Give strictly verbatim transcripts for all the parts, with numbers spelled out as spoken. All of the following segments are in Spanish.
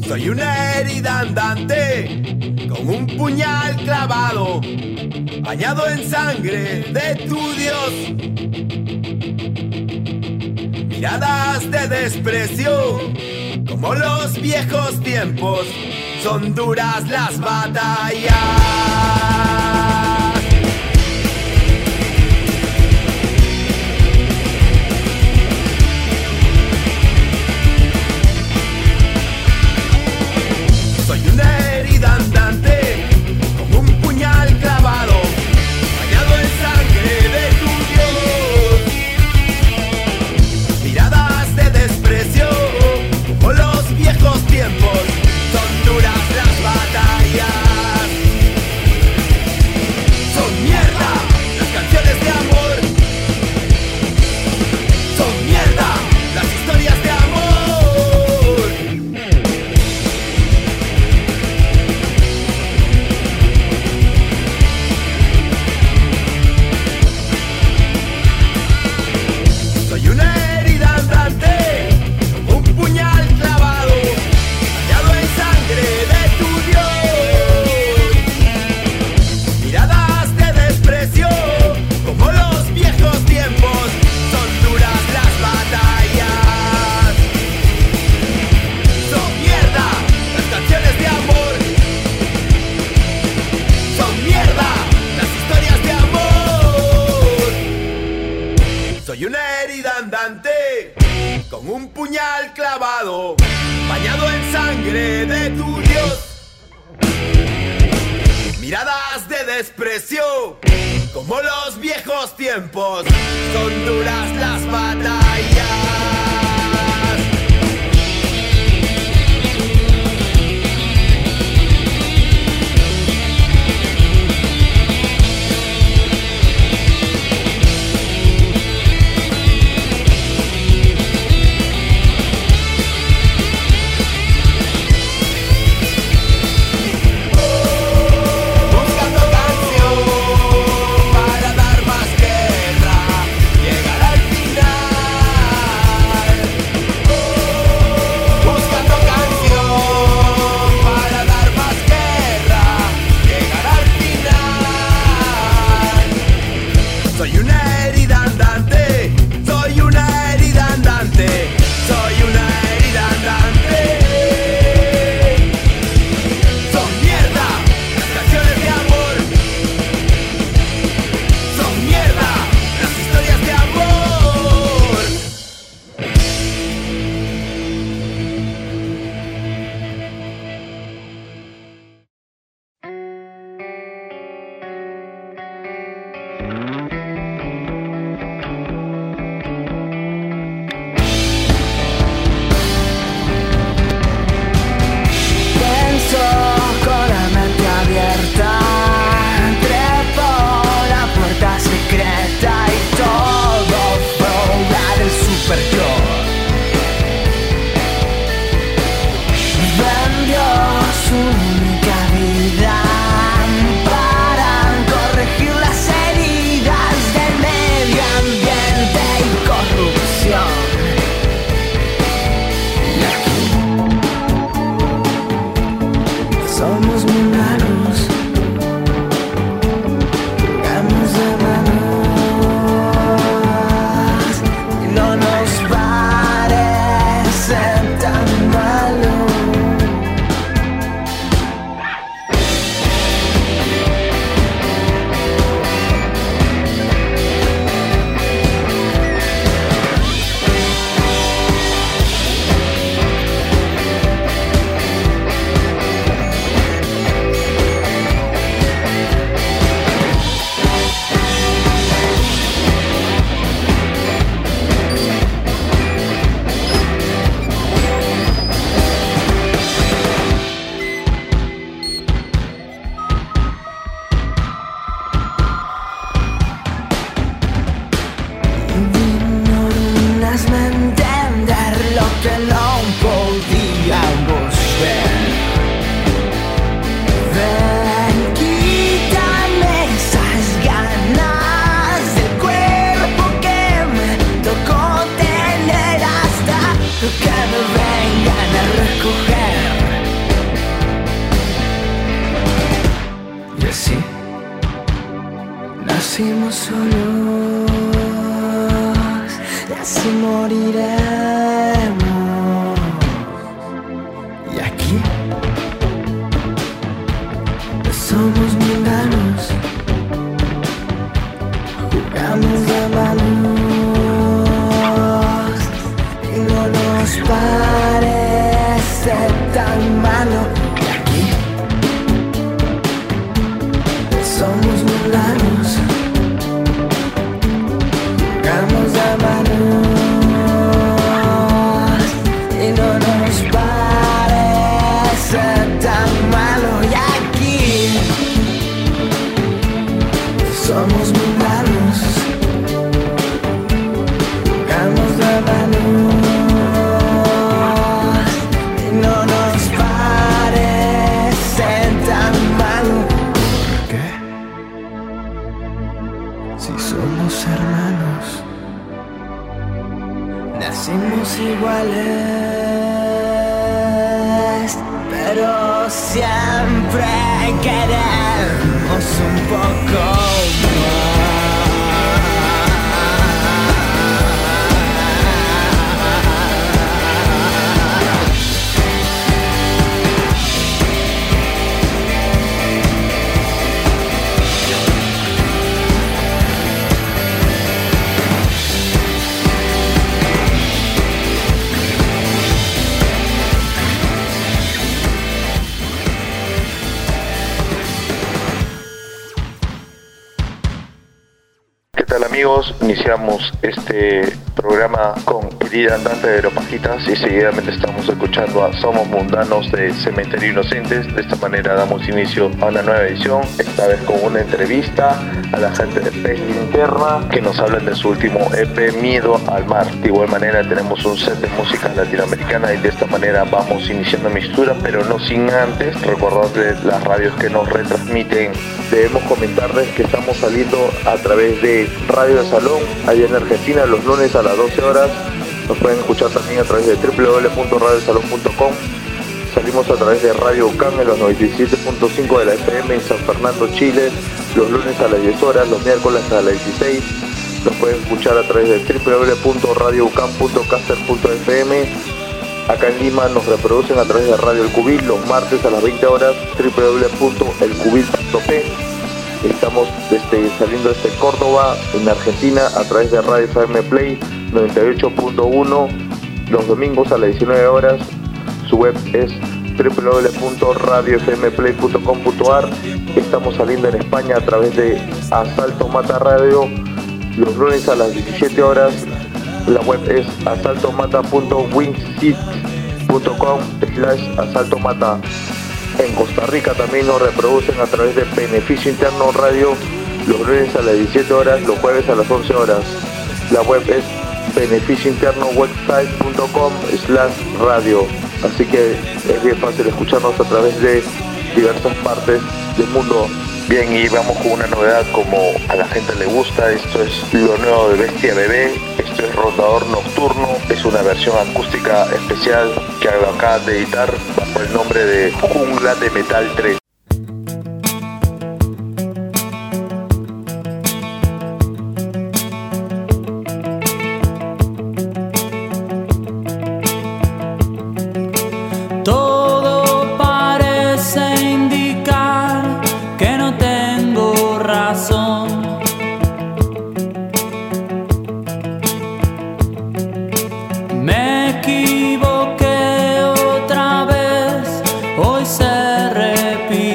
Soy una herida andante con un puñal clavado, bañado en sangre de tu Dios. Miradas de desprecio, como los viejos tiempos, son duras las batallas. Soy una herida andante, como un puñal clavado, bañado en sangre de tu Dios. Miradas de desprecio, como los viejos tiempos, son duras las batallas. Son mierda las canciones de amor. Son mierda las historias de amor. Soy una herida andante, un puñal clavado, bañado en sangre de tu Dios. Miradas de desprecio, como los viejos tiempos, son duras las batallas. Son mierda las canciones de amor. Son mierda las historias de amor. Soy una herida andante, con un puñal clavado, bañado en sangre de tu Dios. Miradas de desprecio, como los viejos tiempos, son duras las batallas. Buscando canción para dar más guerra, llegar al final. Buscando canción para dar más guerra, llegar al final. Soy una herida andante, soy una herida andante, soy una herida andante. Son mierda las canciones de amor. Son mierda las historias de amor. Pienso con la mente abierta, trepo la puerta secreta y todo fue obra del super yo. Vendió su única vida para corregir las heridas del medio ambiente y corrupción. Somos mundanos, jugamos de manos y no nos parece tan malo. Hazme entender lo que no podíamos ver. Ven, quítame esas ganas del cuerpo que me tocó tener hasta que me vengan a recoger. solos y así moriremos. Y aquí somos mundanos, jugamos de manos y no nos parece tan malo. Y aquí somos mundanos, jugamos de manos y no nos parece tan malo. Y aquí somos mundanos, jugamos de manos y no nos parece tan malo. ¿Por qué? Si somos hermanos, nacimos iguales, pero siempre queremos un poco Amigos, iniciamos este programa con Querida Andante de Aeropajitas y seguidamente estamos escuchando a Somos Mundanos de Cementerio Inocentes. De esta manera damos inicio a una nueva edición, esta vez con una entrevista a la gente de Pez Linterna que nos hablan de su último E P Miedo al Mar. De igual manera tenemos un set de música latinoamericana y de esta manera vamos iniciando Mistura, pero no sin antes recordarles las radios que nos retransmiten. Debemos comentarles que estamos saliendo a través de Radio del Salón, allá en Argentina, los lunes a las doce horas. Nos pueden escuchar también a través de doble u doble u doble u punto radio del salón punto com. Salimos a través de Radio U C A M en los noventa y siete punto cinco de la F M en San Fernando, Chile, los lunes a las diez horas, los miércoles a las dieciséis. Nos pueden escuchar a través de doble u doble u doble u punto radio u c a m punto caster punto f m. Acá en Lima nos reproducen a través de Radio El Cubil los martes a las veinte horas, doble u doble u doble u punto el cubil punto p. Estamos desde, saliendo desde Córdoba, en Argentina, a través de Radio F M Play noventa y ocho punto uno, los domingos a las diecinueve horas. Su web es doble u doble u doble u punto radio f m play punto com punto a r. Estamos saliendo en España a través de Asalto Mata Radio, los lunes a las diecisiete horas. La web es asaltomata punto wixsite punto com slash asaltomata. En Costa Rica también nos reproducen a través de Beneficio Interno Radio, los lunes a las diecisiete horas, los jueves a las once horas. La web es beneficio interno website punto com slash radio. Así que es bien fácil escucharnos a través de diversas partes del mundo. Bien, y vamos con una novedad como a la gente le gusta. Esto es lo nuevo de Bestia Bebé. Esto es Rondador Nocturno. Es una versión acústica especial que acaban de editar bajo el nombre de Jungla de Metal tres. Me equivoqué otra vez, hoy se repite.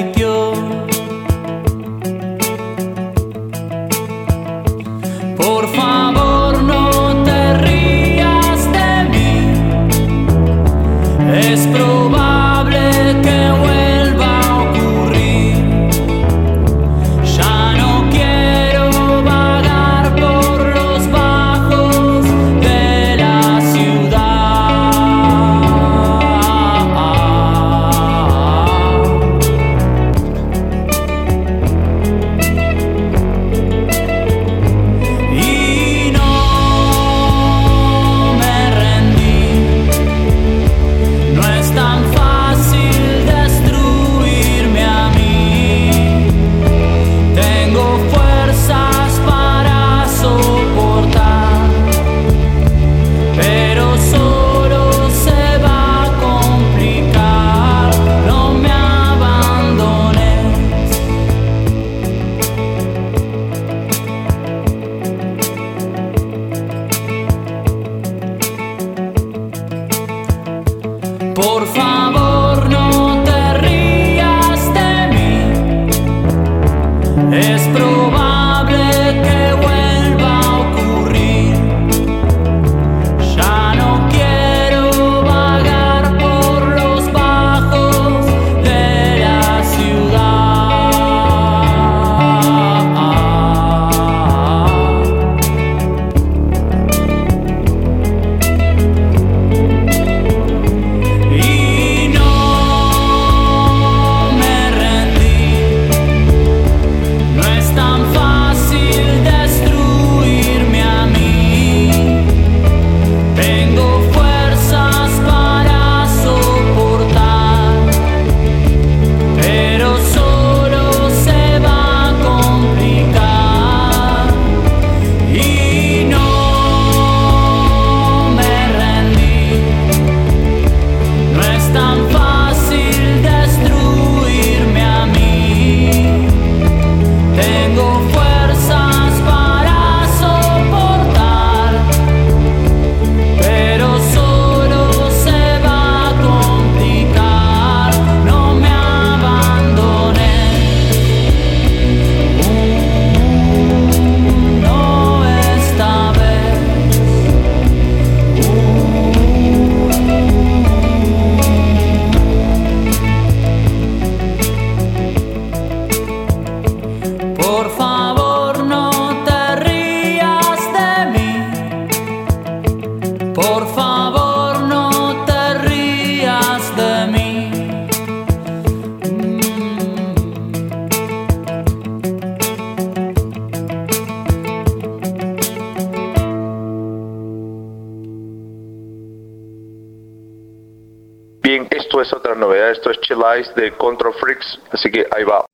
esto es otra novedad, esto es Chill Eyes de Control Freaks, así que ahí va.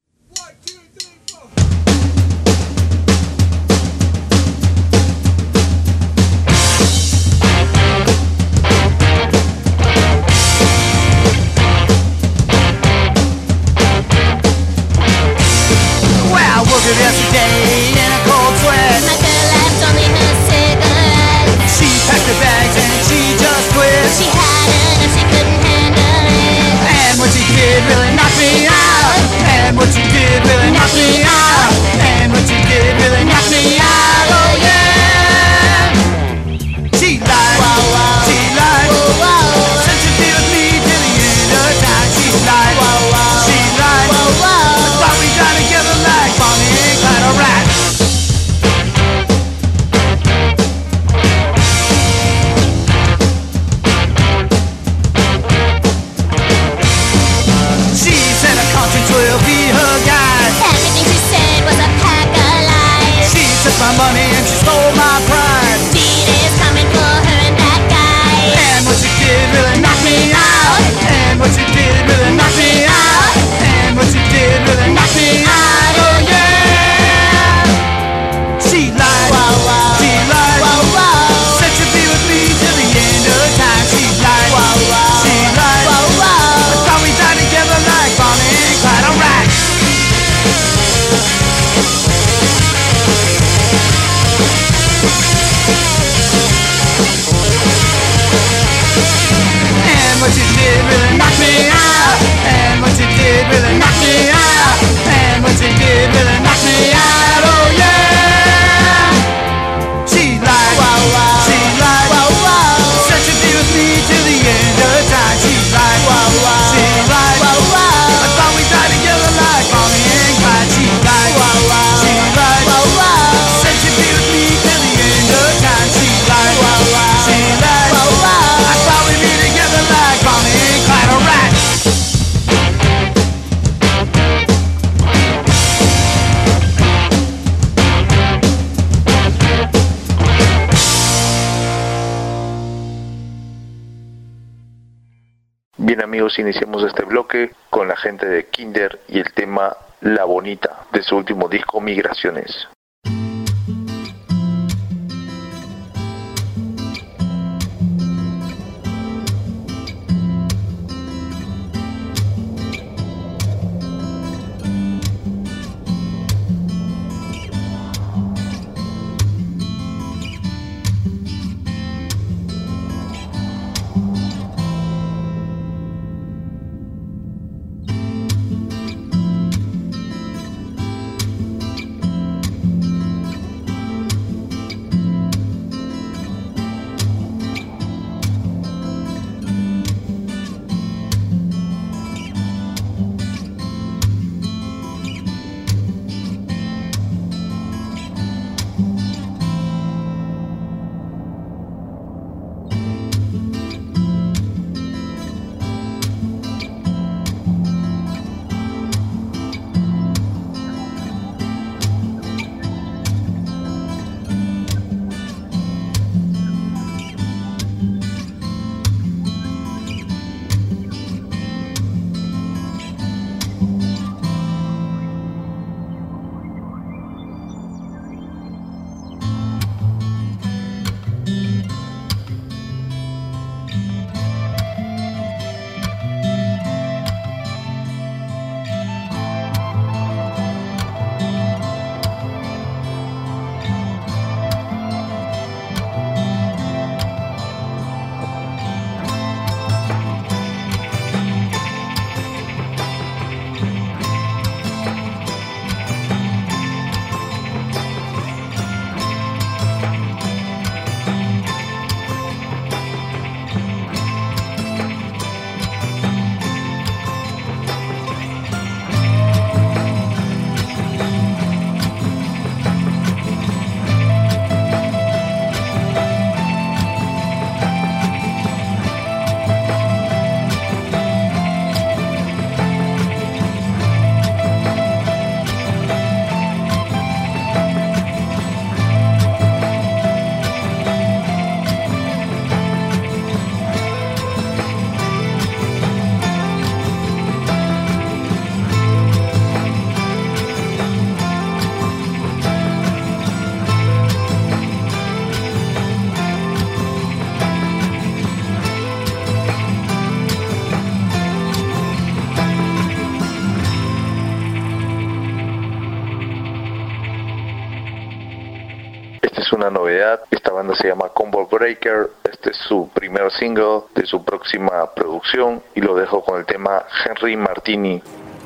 Yesterday in a cold sweat, my girl left only her cigarettes. she packed her bags and she just quit. She had enough, she couldn't handle it. And what she did really knocked me out. And what she did really knocked me out. And what she did really knocked me out. Oh yeah. She lied, Whoa, whoa. she lied. Whoa, whoa. Said she'd be with me till the end of time. She lied, Whoa, whoa. she lied. Whoa, whoa. Thought we got together like Bonnie and Clyde, alright. She said a conscience will be her guide. Everything she said was a pack of lies. She took my money and she stole my pride. Beat is coming for her and that guy. And what she did really knocked me out. And what she did really knocked me out. And what she did really knocked me out. Oh yeah. She lied, Whoa, whoa. she lied. Whoa, whoa. Said she'd be with me till the end of time. She lied, Whoa, whoa. she lied. Whoa, whoa. Thought we died together like Bonnie and Clyde, alright. And what you did really knocked me out. And what you did really knocked me out. And what you did really knocked me out. Oh yeah. She lied, Whoa, whoa. she lied. Whoa, whoa. Said she'd be with me till the end of time. She lied, Whoa, whoa. she lied. Whoa, whoa. I thought we died together like Bonnie and Clyde. She lied, Whoa, whoa. she lied. Whoa, whoa. Said she'd be with me till the end of time. She lied, Whoa, whoa. she lied. Whoa, whoa. I thought we'd be together like Bonnie and Clyde, alright. Bien amigos, iniciamos este bloque con la gente de Kinder y el tema La Bonita de su último disco Migraciones. una novedad. Esta banda se llama Combo Breaker. Este es su primer single de su próxima producción y lo dejo con el tema Henry Martini.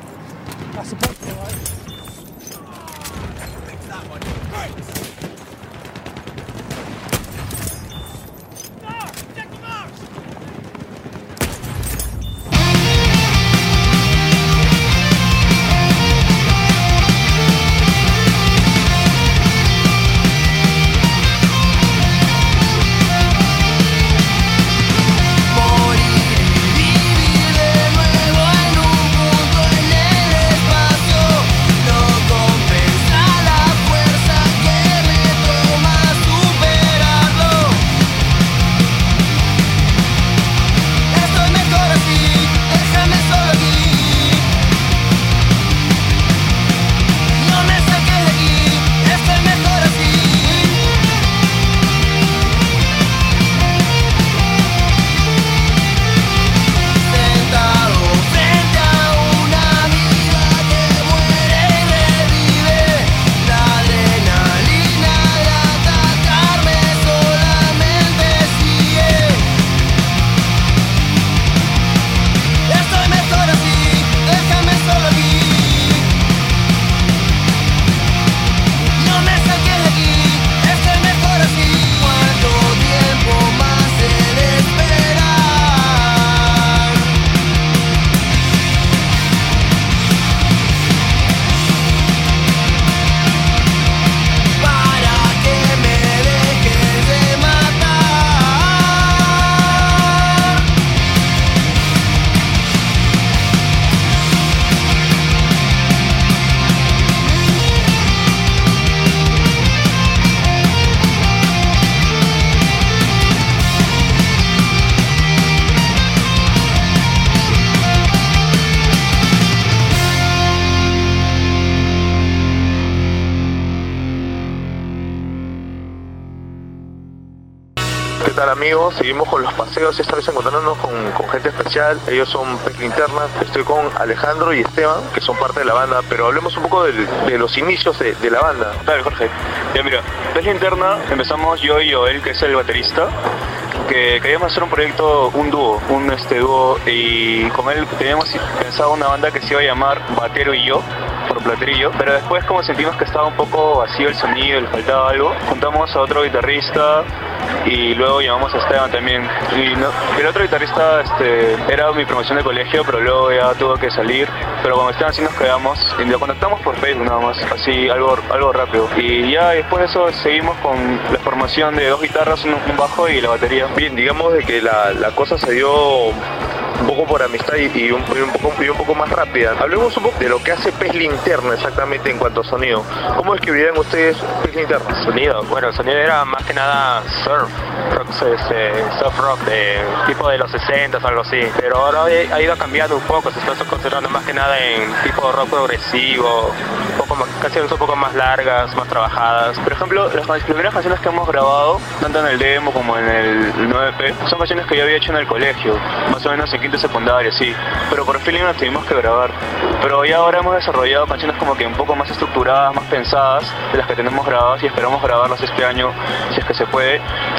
¿Qué tal, amigos? Seguimos con los paseos, esta vez encontrándonos con, con gente especial. Ellos son Pez Linterna. Estoy con Alejandro y Esteban, que son parte de la banda, pero hablemos un poco del, de los inicios de, de la banda. Dale, Jorge. Ya mira, Pez Linterna empezamos yo y Joel, que es el baterista, que queríamos hacer un proyecto, un dúo, un este dúo, y con él teníamos pensado una banda que se iba a llamar Batero y Yo, por Platerillo, pero después, como sentimos que estaba un poco vacío el sonido, le faltaba algo, juntamos a otro guitarrista y luego llamamos a Esteban también. Y no, el otro guitarrista este, era mi promoción de colegio, pero luego ya tuvo que salir, pero con Esteban sí nos quedamos y lo contactamos por Facebook nada más, así algo, algo rápido. Y ya después de eso seguimos con la formación de dos guitarras, un, un bajo y la batería. Bien, digamos de que la, la cosa se dio un poco por amistad y, y, un, y, un poco, y un poco más rápida. Hablemos un poco de lo que hace Pez Linterna exactamente en cuanto a sonido. ¿Cómo describirían ustedes Pez Linterna? Sonido, bueno, el sonido era más que nada surf, rock, este, surf rock, de tipo de los sesenta o algo así, pero ahora ha ido cambiando un poco, se está concentrando más que nada en tipo rock progresivo, un poco más, canciones un poco más largas, más trabajadas. Por ejemplo, las primeras canciones que hemos grabado, tanto en el demo como en el nueve P, son canciones que yo había hecho en el colegio, más o menos en quinto secundaria, sí, pero por feeling las tuvimos que grabar. Pero ya ahora hemos desarrollado canciones como que un poco más estructuradas, más pensadas, de las que tenemos grabadas, y esperamos grabarlas este año, si es que se puede.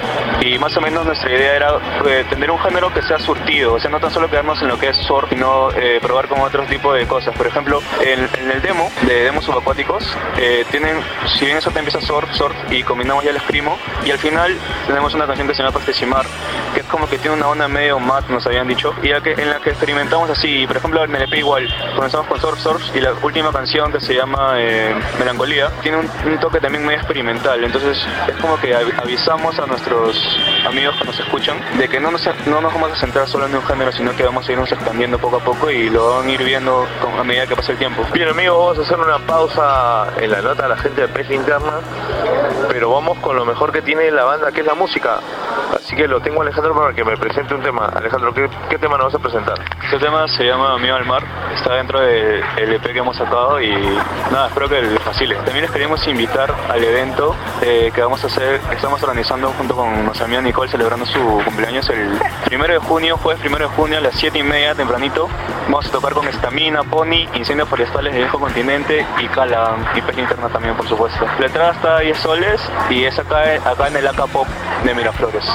Y más o menos nuestra idea era eh, tener un género que sea surtido, o sea, no tan solo quedarnos en lo que es surf, sino eh, probar con otros tipos de cosas. Por ejemplo, en, en el demo de demos subacuáticos, eh, tienen, si bien eso te empieza surf, surf, y combinamos ya el screamo, y al final tenemos una canción que se llama Pastechimar, que es como que tiene una onda medio mat, nos habían dicho, y la que, en la que experimentamos así. Por ejemplo, en el E P igual, comenzamos con surf, surf, y la última canción, que se llama eh, Melancolía, tiene un, un toque también muy experimental. Entonces es como que avisamos a nuestros amigos que nos escuchan de que no nos, no nos vamos a centrar solo en un género, sino que vamos a irnos expandiendo poco a poco y lo van a ir viendo con, a medida que pasa el tiempo. Bien, amigos, vamos a hacer una pausa en la nota a la gente de Pez Linterna, pero vamos con lo mejor que tiene la banda, que es la música. Así que lo tengo a Alejandro para que me presente un tema. Alejandro, ¿qué, qué tema nos vas a presentar? Este tema se llama Miedo al Mar, está dentro del E P que hemos sacado y nada, espero que les facile. También les queremos invitar al evento eh, que vamos a hacer, estamos organizando junto con nuestra amiga Nicole, celebrando su cumpleaños el primero de junio, jueves primero de junio a las siete y media tempranito. Vamos a tocar con Estamina, Pony, Incendios Forestales de Viejo Continente y Calagan y Pez Linterna también, por supuesto. La entrada está a diez soles y es acá, acá en el A K Pop de Miraflores.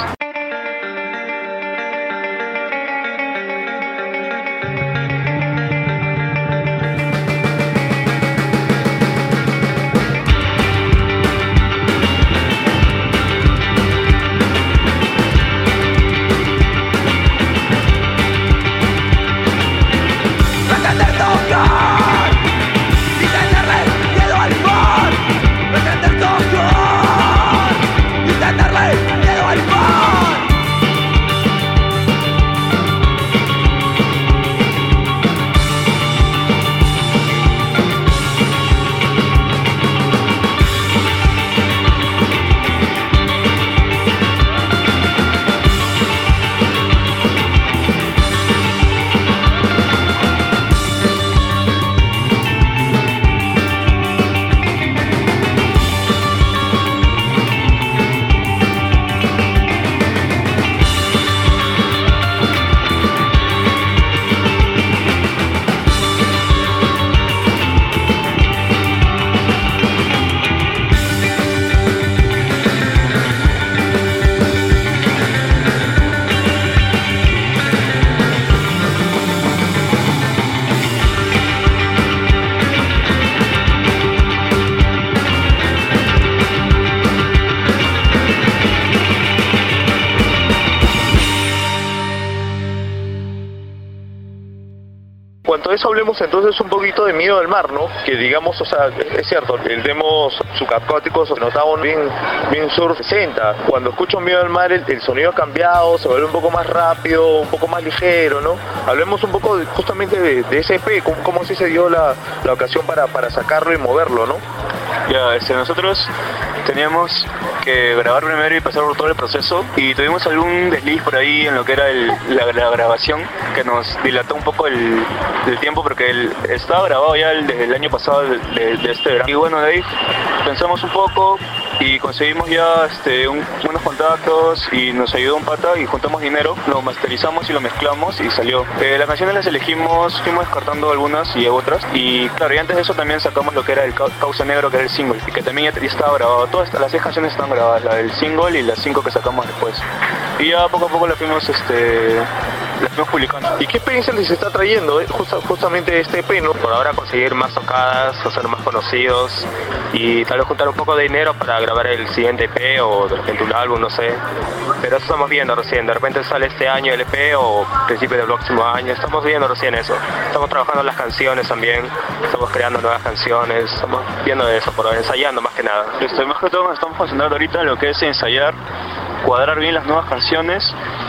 cuanto a eso hablemos entonces un poquito de Miedo al Mar, ¿no? Que digamos, o sea, es cierto, el demo subacústico se notaba bien, bien surf sesenta. Cuando escucho Miedo al Mar el, el sonido ha cambiado, se vuelve un poco más rápido, un poco más ligero, ¿no? Hablemos un poco de, justamente de, de ese E P, cómo, cómo sí se dio la, la ocasión para, para sacarlo y moverlo, ¿no? Ya, este, nosotros teníamos que grabar primero y pasar por todo el proceso y tuvimos algún desliz por ahí en lo que era el, la, la grabación que nos dilató un poco el, el tiempo porque el, estaba grabado ya el, desde el año pasado de, de, de este verano. Y bueno, de ahí pensamos un poco y conseguimos ya este, un, unos contactos y nos ayudó un pata y juntamos dinero, lo masterizamos y lo mezclamos y salió. Eh, las canciones las elegimos, fuimos descartando algunas y otras y claro, y antes de eso también sacamos lo que era el Causa Negro, que era el single, y que también ya, ya estaba grabado. Todas las seis canciones están grabadas, la del single y las cinco que sacamos después. Y ya poco a poco las fuimos, este, las fuimos publicando. ¿Y qué experiencia les está trayendo eh? Justa, justamente este E P, ¿no? Por ahora conseguir más tocadas, ser más conocidos y tal vez juntar un poco de dinero para grabar el siguiente E P o de repente un álbum, no sé. Pero eso estamos viendo recién, de repente sale este año el E P o principio del próximo año, estamos viendo recién eso. Estamos trabajando en las canciones también, estamos creando nuevas canciones, estamos viendo eso, por ensayando más que nada. Este, más que todo nos estamos concentrando ahorita en lo que es ensayar, cuadrar bien las nuevas canciones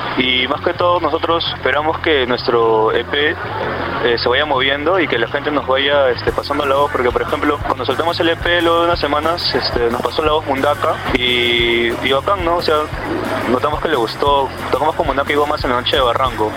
y más que todo nosotros esperamos que nuestro E P eh, se vaya moviendo y que la gente nos vaya este, pasando la voz, porque por ejemplo cuando soltamos el E P luego de unas semanas este, nos pasó la voz Mundaka y, y bacán, ¿no? O sea, notamos que le gustó, tocamos con Mundaka y Gomas en la noche de Barranco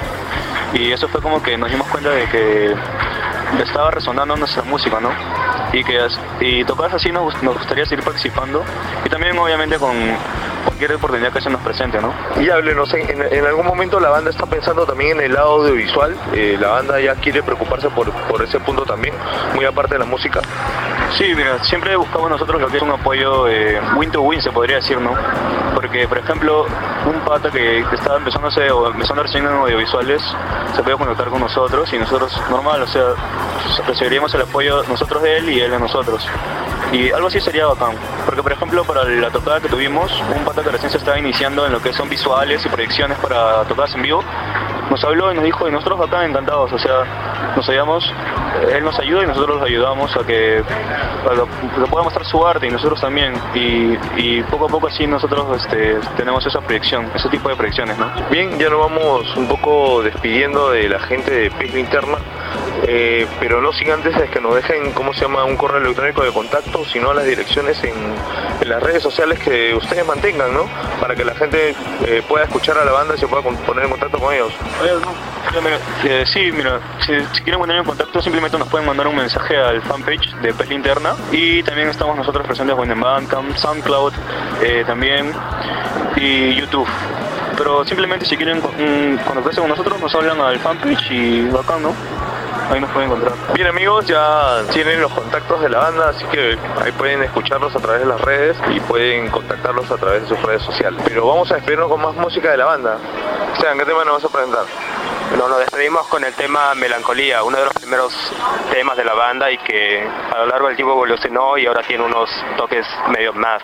y eso fue como que nos dimos cuenta de que estaba resonando nuestra música, ¿no? Y que y tocadas así nos, nos gustaría seguir participando y también obviamente con cualquier oportunidad que se nos presente, ¿no? Y háblenos, en, en algún momento la banda está pensando también en el lado audiovisual, eh, la banda ya quiere preocuparse por, por ese punto también, muy aparte de la música. Sí, mira, siempre buscamos nosotros lo que es un apoyo eh, win to win, se podría decir, ¿no? Porque, por ejemplo, un pata que estaba empezándose o empezando recién en audiovisuales se puede conectar con nosotros y nosotros, normal, o sea, recibiríamos el apoyo nosotros de él y él de nosotros. Y algo así sería bacán, porque por ejemplo para la tocada que tuvimos, un pata que recién se estaba iniciando en lo que son visuales y proyecciones para tocadas en vivo, nos habló y nos dijo, y nosotros acá encantados, o sea, nos ayudamos, él nos ayuda y nosotros los ayudamos a que, a lo, que pueda mostrar su arte y nosotros también, y, y poco a poco así nosotros este, tenemos esa proyección, ese tipo de proyecciones, ¿no? Bien, ya nos vamos un poco despidiendo de la gente de Pez Linterna. eh, pero no sin antes es que nos dejen, ¿cómo se llama?, un correo electrónico de contacto, sino las direcciones en, en las redes sociales que ustedes mantengan, ¿no? Para que la gente eh, pueda escuchar a la banda y se pueda poner en contacto con ellos. Oye, no. Ya, mira, eh, sí, mira, si, si quieren poner en contacto simplemente nos pueden mandar un mensaje al fanpage de Pelea Interna, y también estamos nosotros presentes en Bandcamp, SoundCloud, eh, también, y YouTube. Pero simplemente si quieren mm, contactarse con nosotros nos hablan al fanpage y bacán, ¿no? Ahí nos pueden encontrar. Bien, amigos, ya tienen los contactos de la banda, así que ahí pueden escucharlos a través de las redes y pueden contactarlos a través de sus redes sociales. Pero vamos a despedirnos con más música de la banda. Sean, ¿qué tema nos vas a presentar? Bueno, nos despedimos con el tema Melancolía, uno de los primeros temas de la banda y que a lo largo del tiempo evolucionó y ahora tiene unos toques medio más.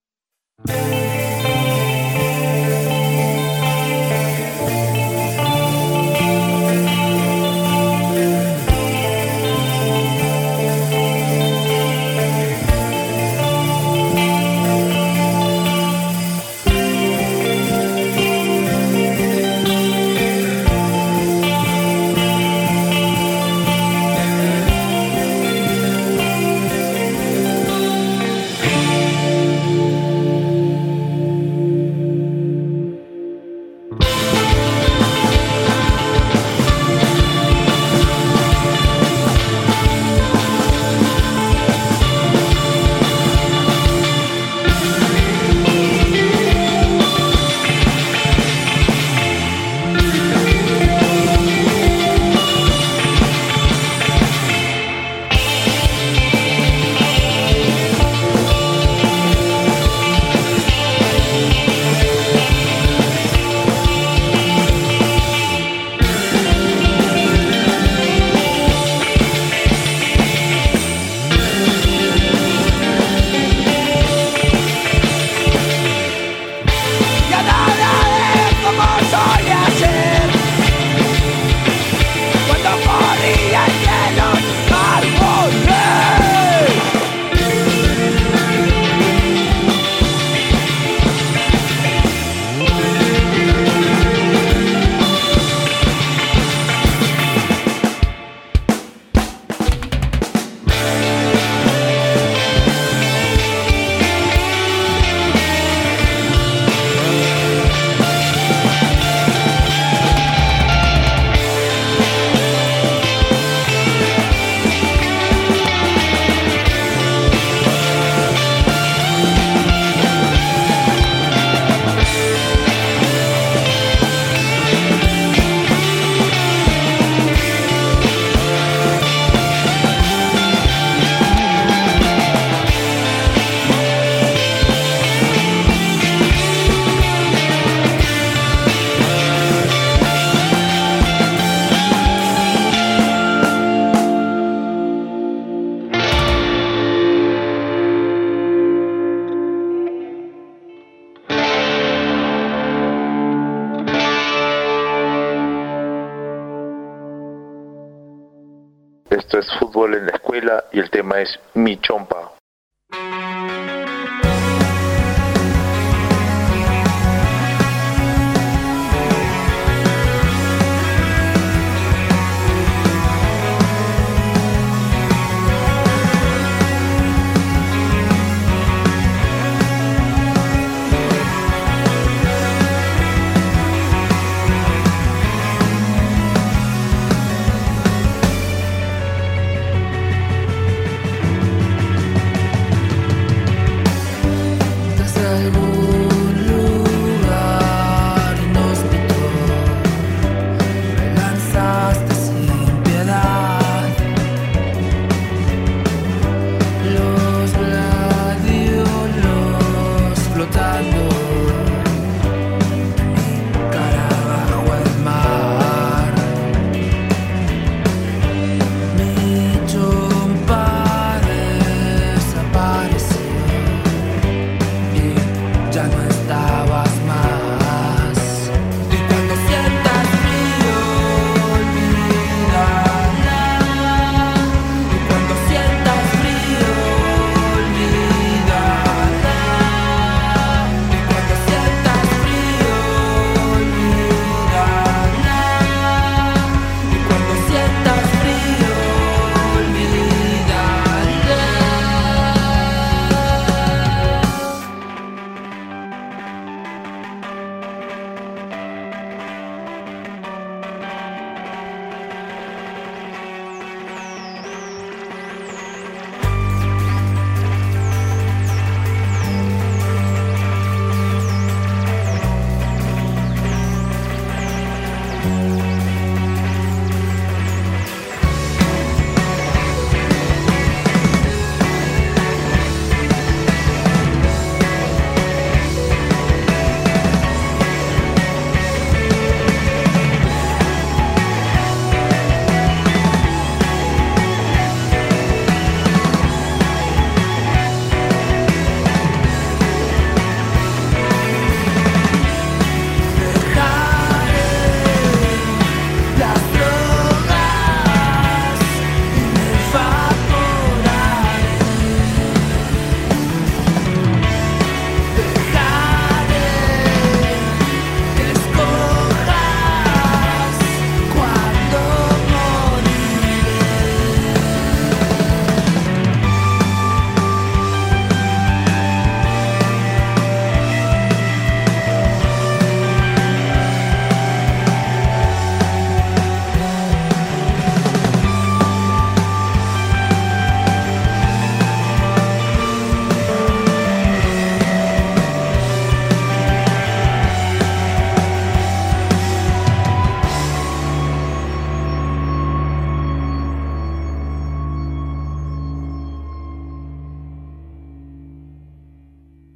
Esto es Fútbol en la Escuela y el tema es Mi Chompa.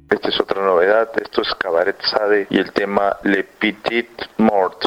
Esta es otra novedad, esto es Cabaret Sade y el tema Le Petit Mort.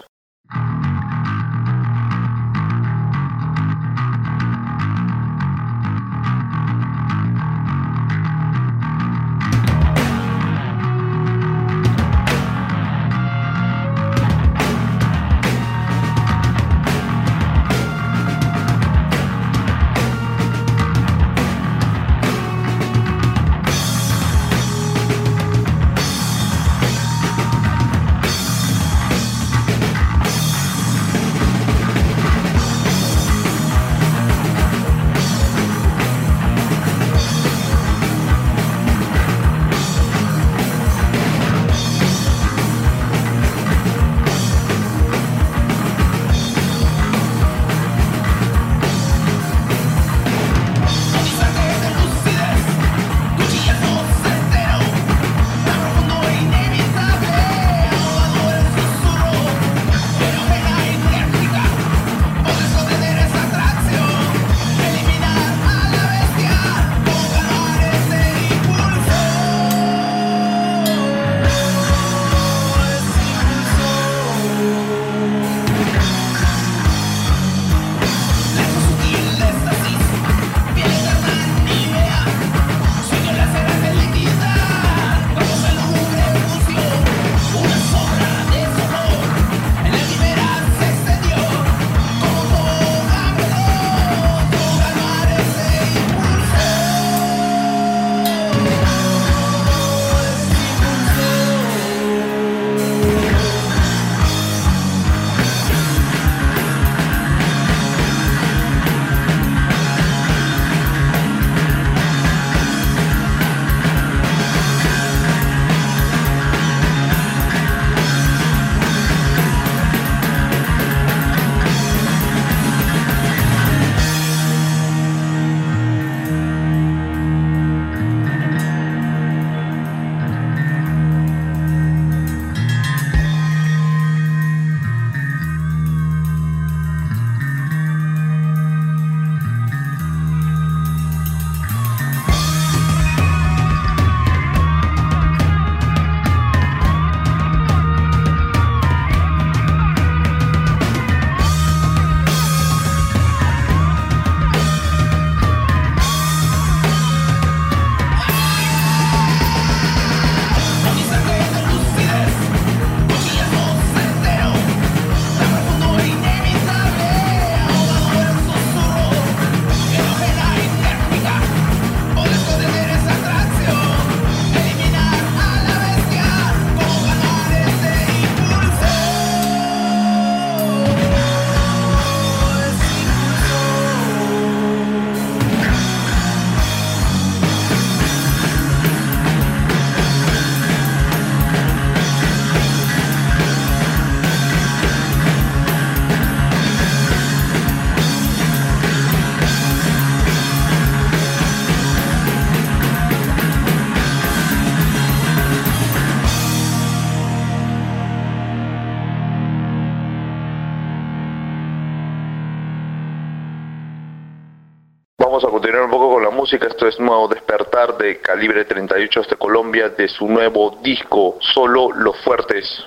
Vamos a continuar un poco con la música. Esto es Nuevo Despertar de Calibre treinta y ocho de Colombia, de su nuevo disco Solo los Fuertes.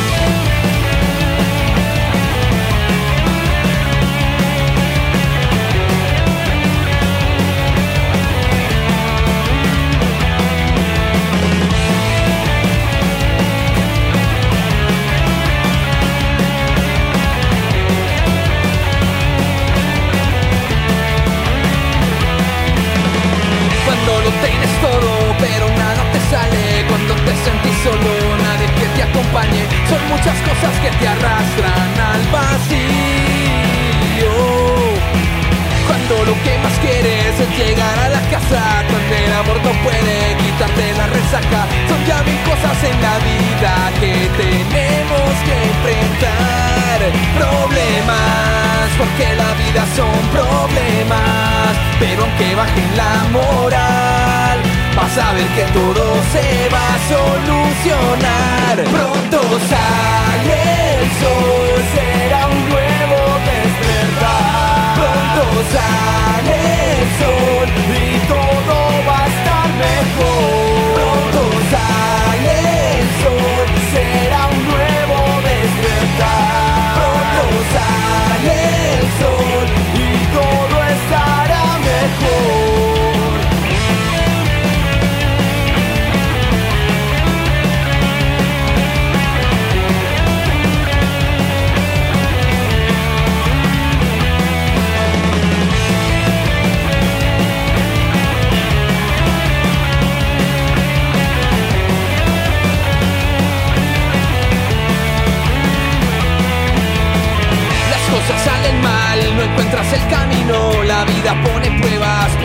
Son muchas cosas que te arrastran al vacío. Cuando lo que más quieres es llegar a la casa, cuando el amor no puede quitarte la resaca. Son ya mil cosas en la vida que tenemos que enfrentar. Problemas, porque la vida son problemas. Pero aunque bajen la moral, vas a ver que todo se va a solucionar. Pronto sale el sol, será un nuevo despertar. Pronto sale el sol y todo va a estar mejor. Pronto sale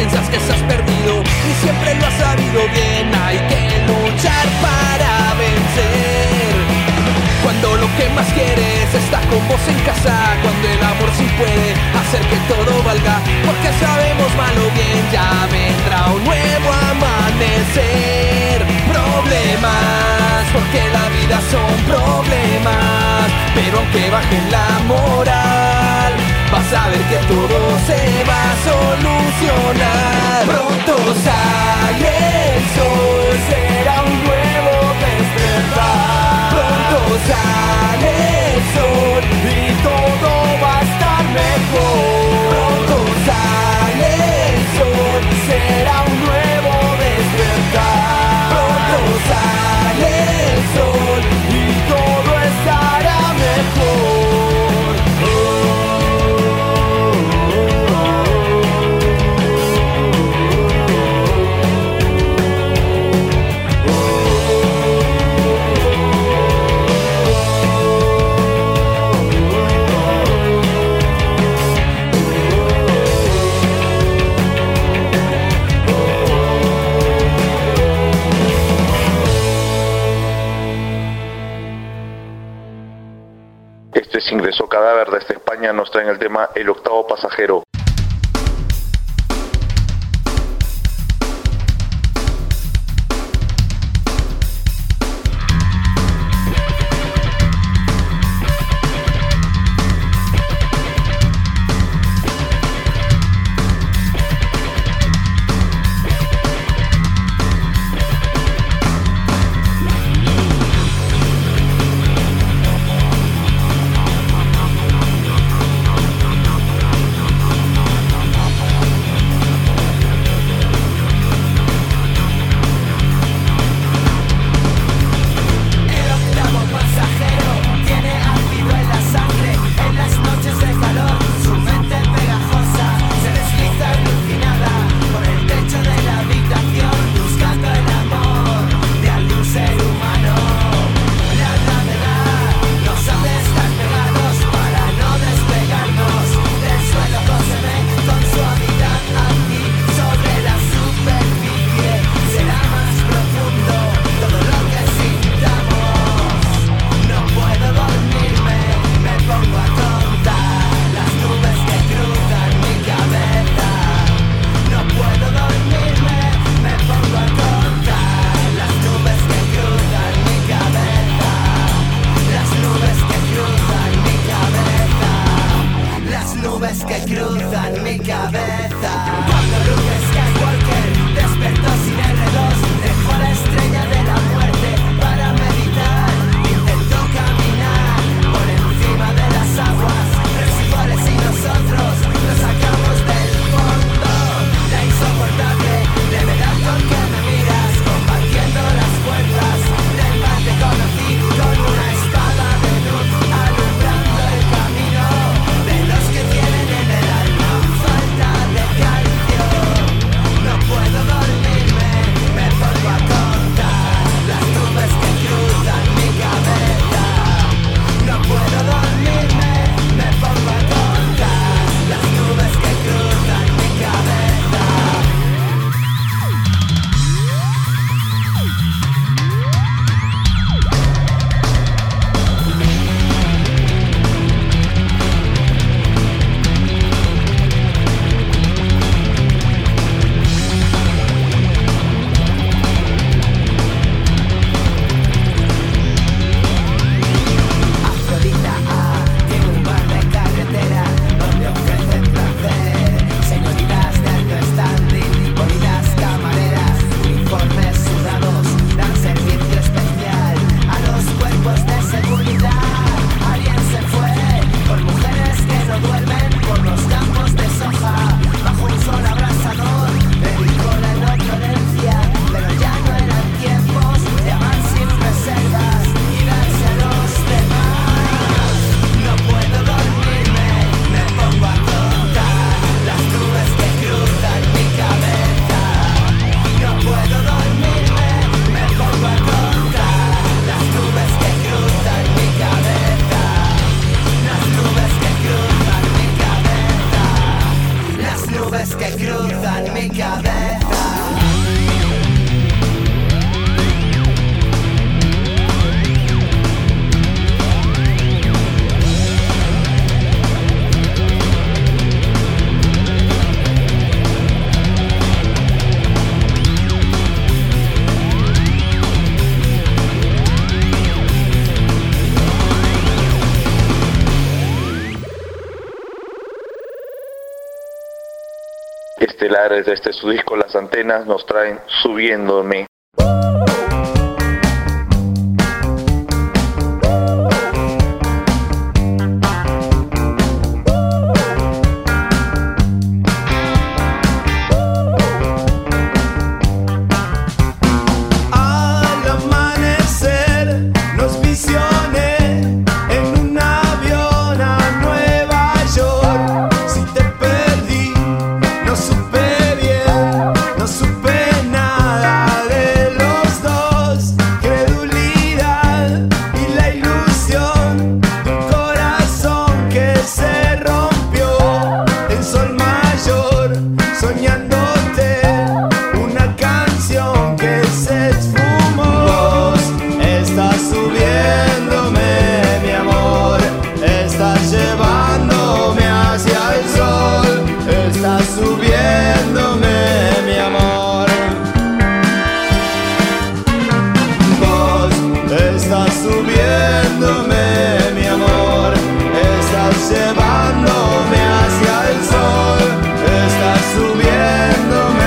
piensas que estás perdido y siempre lo has sabido bien. Hay que luchar para vencer. Cuando lo que más quieres está con vos en casa, cuando el amor sí puede hacer que todo valga, porque sabemos mal o bien ya vendrá un nuevo amanecer. Problemas, porque la vida son problemas, pero aunque bajen la moral, vas a ver que todo se va a solucionar. Pronto sale el sol, será un nuevo despertar. Pronto sale el sol y todo va a estar mejor. Pronto sale el sol, será un nuevo despertar. Pronto sale el sol y todo estará mejor. Este es Ingreso Cadáver desde España, nos traen el tema El Octavo Pasajero. cruzan mi cabeza. Estelares de este su disco Las Antenas nos traen Subiéndome. Al amanecer nos visioné en un avión a Nueva York. Si te perdí, no supe bien, no supe nada de los dos. Credulidad y la ilusión de un corazón que se rompió en sol mayor, soñándote una canción que se esfumó. Vos estás subiéndome, mi amor, estás llevándome hacia el sol. Estás subiéndome, mi amor. Vos estás subiéndome, mi amor, estás llevándome hacia el sol. Estás subiéndome.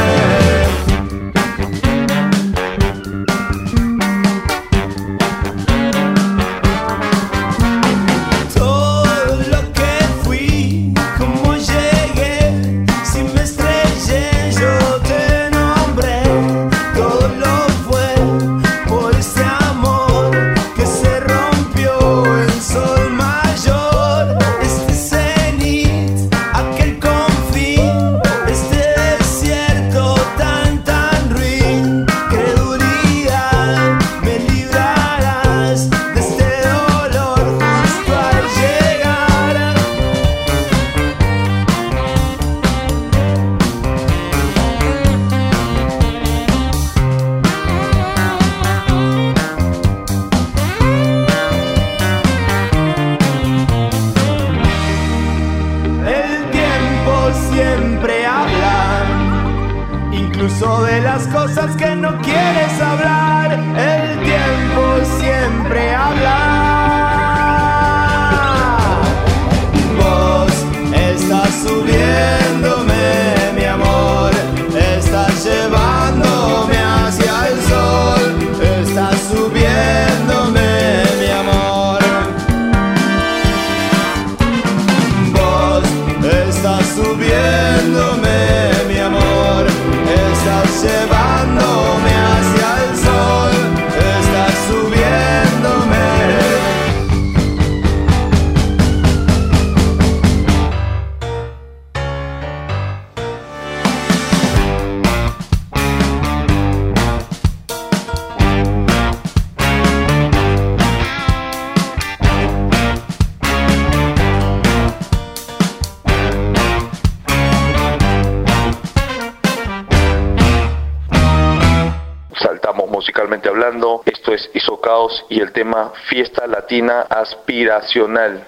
Todo lo que fui, cómo llegué, si me estrellé yo te nombré. Todo lo fue por ese amor que se rompió en sol mayor. Este cenit, aquel confín, este desierto tan tan ruin. Credulidad, me librarás de este dolor justo al llegar. El tiempo siempre habla, incluso de las cosas que no quieres hablar. El tiempo siempre habla. Vos estás subiéndome, mi amor, estás llevándome hacia el sol. Estás subiéndome, mi amor. Vos estás subiéndome, mi amor, estás llevándome hacia el sol. Estás subiéndome. Saltamos musicalmente hablando. Esto es Hizo Caos y el tema Fiesta Latina Aspiracional.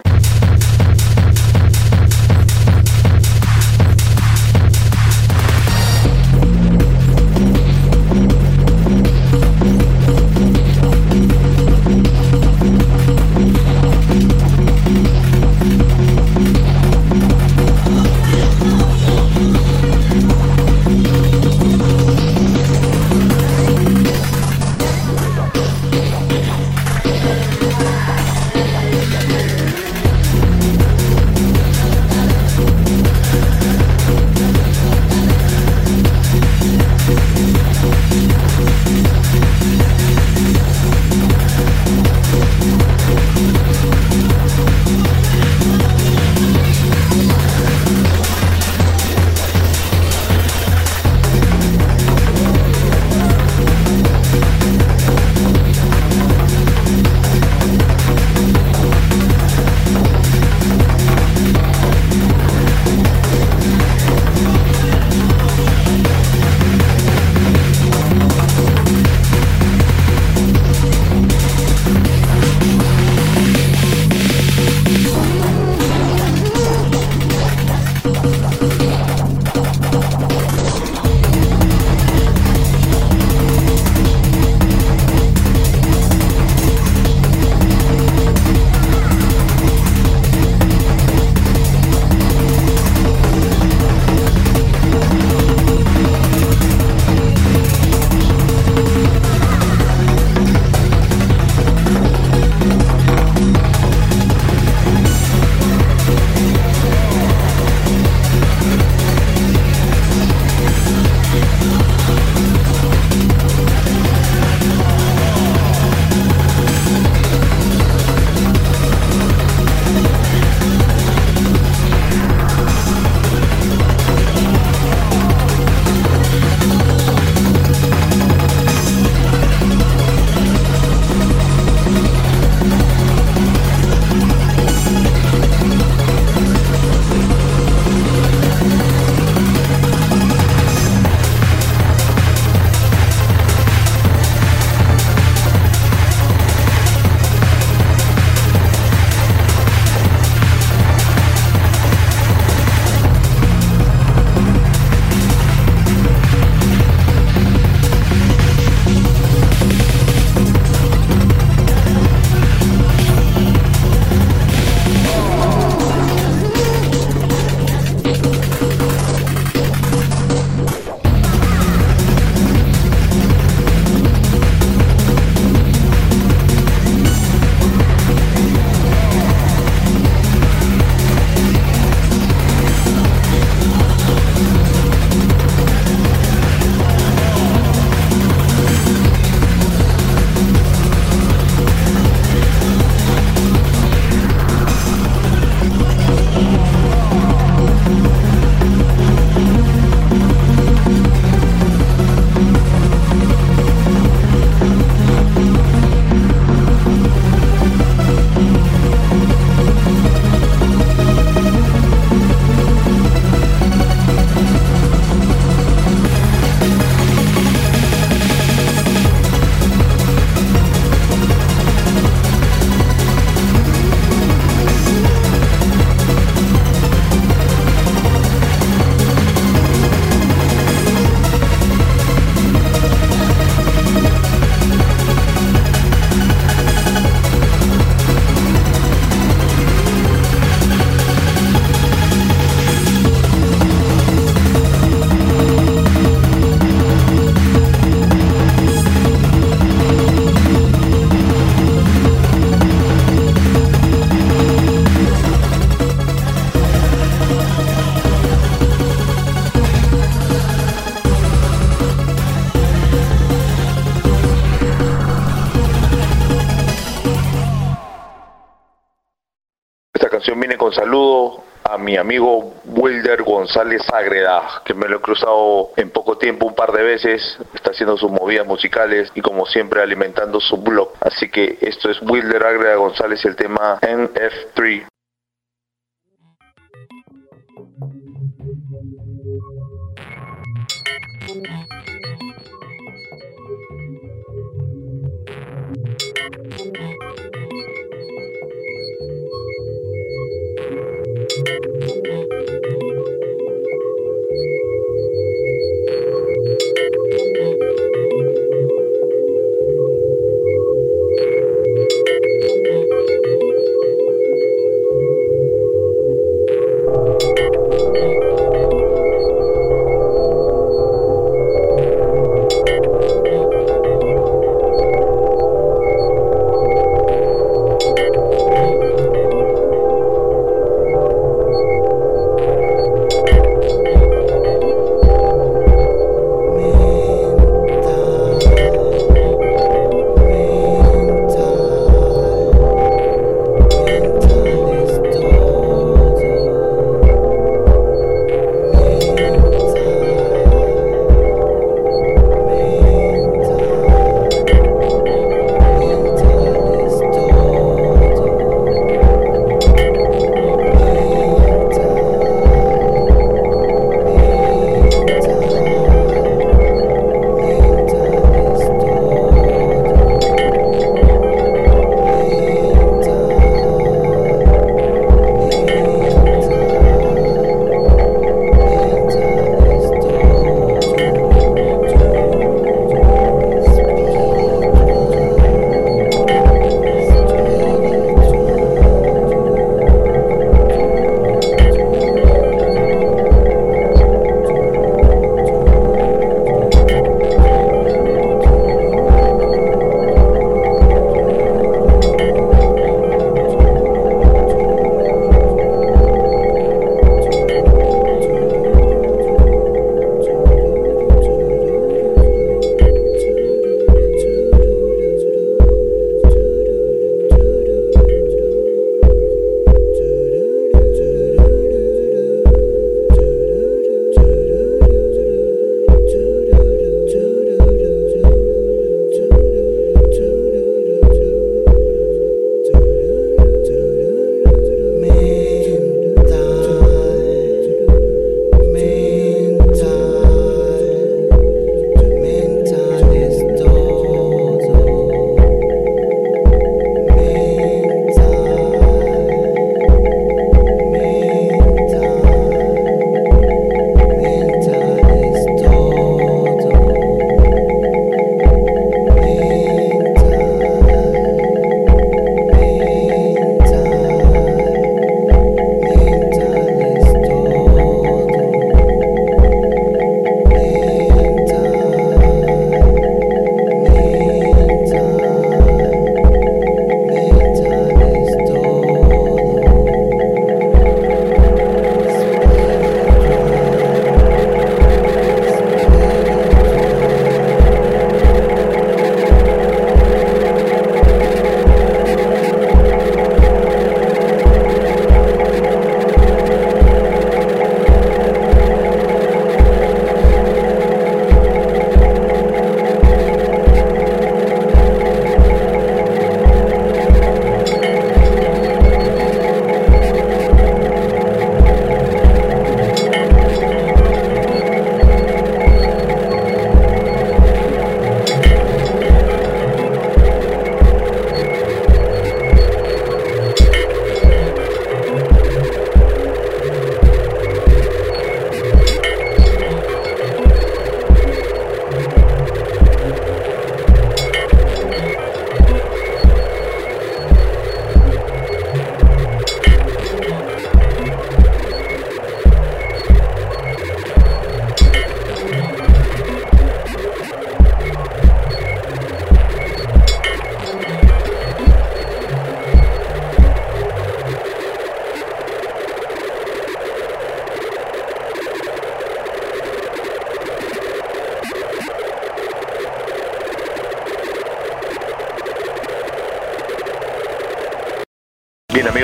también viene con saludo a mi amigo Wilder González Ágreda, que me lo he cruzado en poco tiempo un par de veces, está haciendo sus movidas musicales y como siempre alimentando su blog. Así que esto es Wilder Ágreda González y el tema N F tres.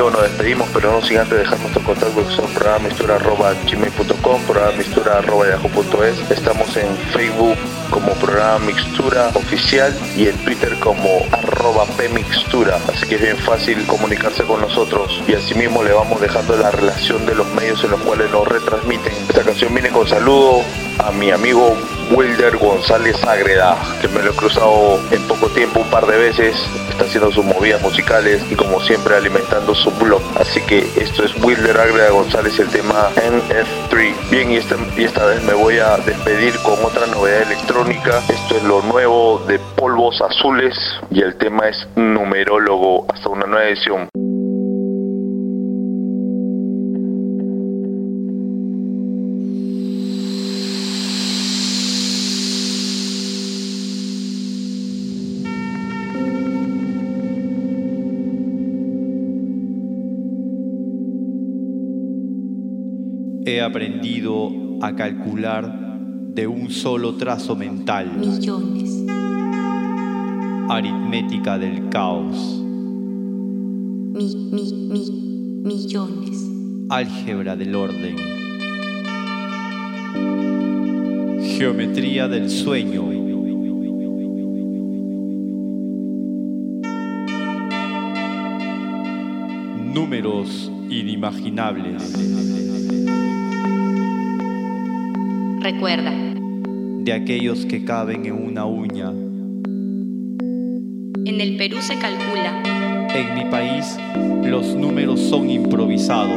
yo nos despedimos, pero no sin antes dejar nuestro contacto, que son programa mistura arroba gmail punto com, programa mistura arroba yahoo punto es. Estamos en Facebook como programa Mixtura Oficial y en Twitter como arroba pmixtura, así que es bien fácil comunicarse con nosotros, y asimismo le vamos dejando la relación de los medios en los cuales nos retransmiten. Esta canción viene con saludo a mi amigo Wilder González Ágreda, que me lo he cruzado en poco tiempo un par de veces, está haciendo sus movidas musicales y como siempre alimentando su blog. Así que esto es Wilder Ágreda González y el tema N F tres. Bien, y esta, y esta vez me voy a despedir con otra novedad electrónica. Esto es lo nuevo de Polvos Azules y el tema es Numerólogo. Hasta una nueva edición. He aprendido a calcular de un solo trazo mental. Millones. Aritmética del caos. Mi, mi, mi, millones. Álgebra del orden. Geometría del sueño. Números inimaginables. Recuerda. De aquellos que caben en una uña. En el Perú se calcula. En mi país los números son improvisados.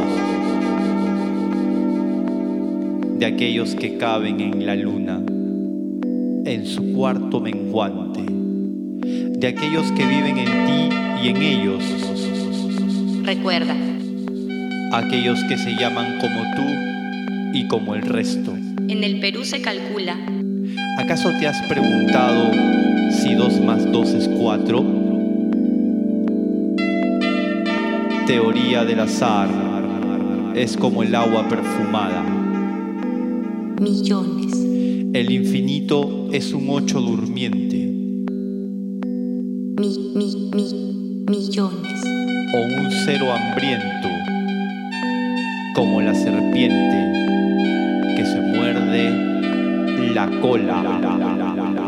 De aquellos que caben en la luna, en su cuarto menguante. De aquellos que viven en ti y en ellos. Recuerda. Aquellos que se llaman como tú y como el resto. En el Perú se calcula. ¿Acaso te has preguntado si dos más dos es cuatro? Teoría del azar. Es como el agua perfumada. Millones. El infinito es un ocho durmiente. Mi, mi, mi, millones. O un cero hambriento, como la serpiente que se muerde la cola.